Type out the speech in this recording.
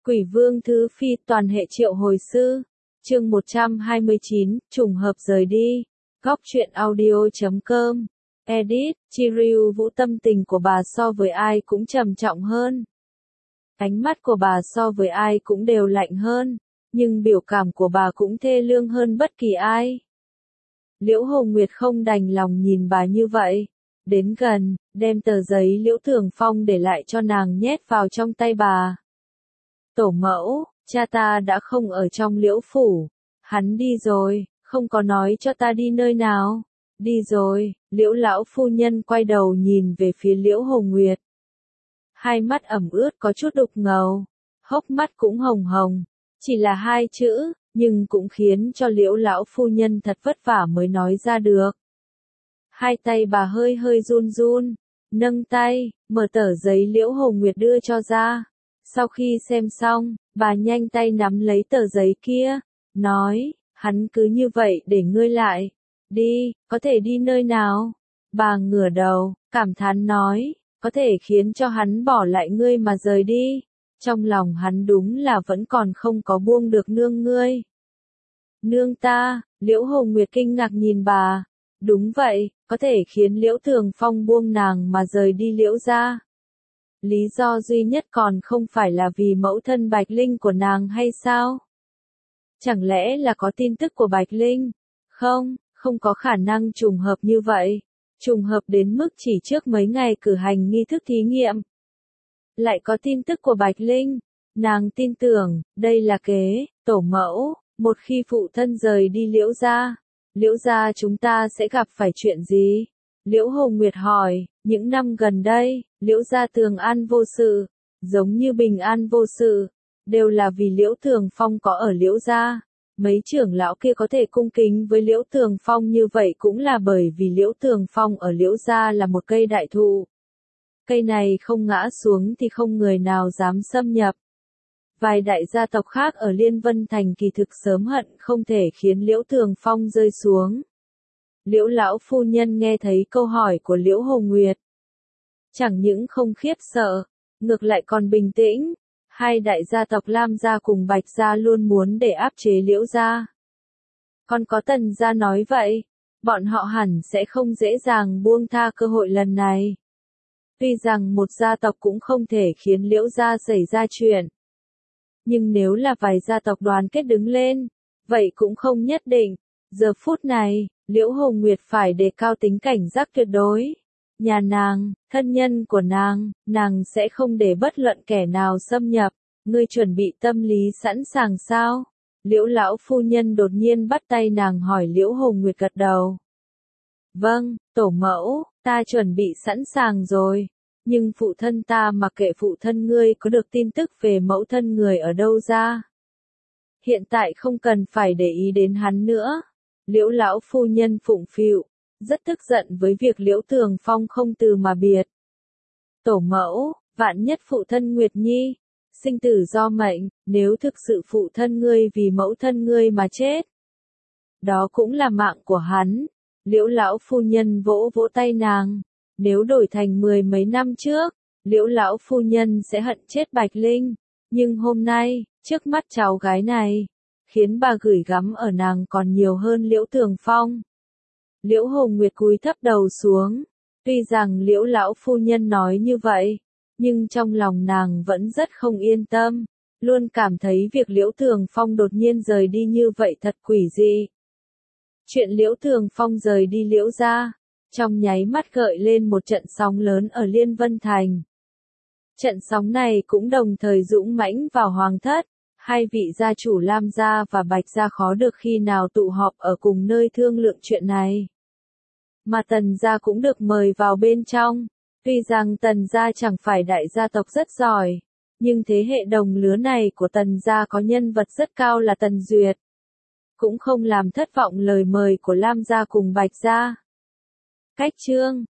Quỷ Vương Thứ Phi toàn hệ triệu hồi sư. Chương 129, trùng hợp rời đi. Góc truyện audio.com. Edit, Chiryu Vũ. Tâm tình của bà so với ai cũng trầm trọng hơn. Ánh mắt của bà so với ai cũng đều lạnh hơn, nhưng biểu cảm của bà cũng thê lương hơn bất kỳ ai. Liễu Hồng Nguyệt không đành lòng nhìn bà như vậy. Đến gần, đem tờ giấy Liễu Thường Phong để lại cho nàng nhét vào trong tay bà. Tổ mẫu, cha ta đã không ở trong Liễu phủ. Hắn đi rồi, không có nói cho ta đi nơi nào. Đi rồi. Liễu lão phu nhân quay đầu nhìn về phía Liễu Hồng Nguyệt. Hai mắt ẩm ướt có chút đục ngầu, hốc mắt cũng hồng hồng. Chỉ là hai chữ, nhưng cũng khiến cho Liễu lão phu nhân thật vất vả mới nói ra được. Hai tay bà hơi hơi run run, nâng tay, mở tờ giấy Liễu Hồng Nguyệt đưa cho ra. Sau khi xem xong, bà nhanh tay nắm lấy tờ giấy kia, nói, hắn cứ như vậy để ngươi lại. Đi, có thể đi nơi nào? Bà ngửa đầu, cảm thán nói, có thể khiến cho hắn bỏ lại ngươi mà rời đi. Trong lòng hắn đúng là vẫn còn không có buông được nương ngươi. Nương ta, Liễu Hồng Nguyệt kinh ngạc nhìn bà. Đúng vậy, có thể khiến Liễu Thường Phong buông nàng mà rời đi Liễu gia. Lý do duy nhất còn không phải là vì mẫu thân Bạch Linh của nàng hay sao? Chẳng lẽ là có tin tức của Bạch Linh? Không, không có khả năng trùng hợp như vậy. Trùng hợp đến mức chỉ trước mấy ngày cử hành nghi thức thí nghiệm. Lại có tin tức của Bạch Linh. Nàng tin tưởng, đây là kế, tổ mẫu, một khi phụ thân rời đi Liễu gia chúng ta sẽ gặp phải chuyện gì? Liễu Hồng Nguyệt hỏi, những năm gần đây, Liễu gia thường an vô sự, giống như bình an vô sự, đều là vì Liễu Thường Phong có ở Liễu gia. Mấy trưởng lão kia có thể cung kính với Liễu Thường Phong như vậy cũng là bởi vì Liễu Thường Phong ở Liễu gia là một cây đại thụ. Cây này không ngã xuống thì không người nào dám xâm nhập. Vài đại gia tộc khác ở Liên Vân Thành kỳ thực sớm hận không thể khiến Liễu Thường Phong rơi xuống. Liễu lão phu nhân nghe thấy câu hỏi của Liễu Hồng Nguyệt. Chẳng những không khiếp sợ, ngược lại còn bình tĩnh. Hai đại gia tộc Lam gia cùng Bạch gia luôn muốn để áp chế Liễu gia. Còn có Tần gia nói vậy, bọn họ hẳn sẽ không dễ dàng buông tha cơ hội lần này. Tuy rằng một gia tộc cũng không thể khiến Liễu gia xảy ra chuyện. Nhưng nếu là vài gia tộc đoàn kết đứng lên, vậy cũng không nhất định. Giờ phút này, Liễu Hồng Nguyệt phải đề cao tính cảnh giác tuyệt đối. Nhà nàng, thân nhân của nàng sẽ không để bất luận kẻ nào xâm nhập. Ngươi chuẩn bị tâm lý sẵn sàng sao? Liễu lão phu nhân đột nhiên bắt tay nàng hỏi. Liễu Hồng Nguyệt gật đầu. Vâng, tổ mẫu, ta chuẩn bị sẵn sàng rồi. Nhưng phụ thân ta mặc kệ phụ thân ngươi có được tin tức về mẫu thân người ở đâu ra. Hiện tại không cần phải để ý đến hắn nữa. Liễu lão phu nhân phụng phịu, rất tức giận với việc Liễu Thường Phong không từ mà biệt. Tổ mẫu, vạn nhất phụ thân Nguyệt Nhi, sinh tử do mệnh, nếu thực sự phụ thân ngươi vì mẫu thân ngươi mà chết. Đó cũng là mạng của hắn. Liễu lão phu nhân vỗ vỗ tay nàng. Nếu đổi thành 10 mấy năm trước, Liễu lão phu nhân sẽ hận chết Bạch Linh. Nhưng hôm nay, trước mắt cháu gái này, khiến bà gửi gắm ở nàng còn nhiều hơn Liễu Thường Phong. Liễu Hồng Nguyệt cúi thấp đầu xuống. Tuy rằng Liễu lão phu nhân nói như vậy, nhưng trong lòng nàng vẫn rất không yên tâm. Luôn cảm thấy việc Liễu Thường Phong đột nhiên rời đi như vậy thật quỷ dị. Chuyện Liễu Thường Phong rời đi Liễu gia, trong nháy mắt gợi lên một trận sóng lớn ở Liên Vân Thành. Trận sóng này cũng đồng thời dũng mãnh vào hoàng thất. Hai vị gia chủ Lam gia và Bạch gia khó được khi nào tụ họp ở cùng nơi thương lượng chuyện này. Mà Tần gia cũng được mời vào bên trong. Tuy rằng Tần gia chẳng phải đại gia tộc rất giỏi, nhưng thế hệ đồng lứa này của Tần gia có nhân vật rất cao là Tần Duyệt. Cũng không làm thất vọng lời mời của Lam gia cùng Bạch gia. Cách chương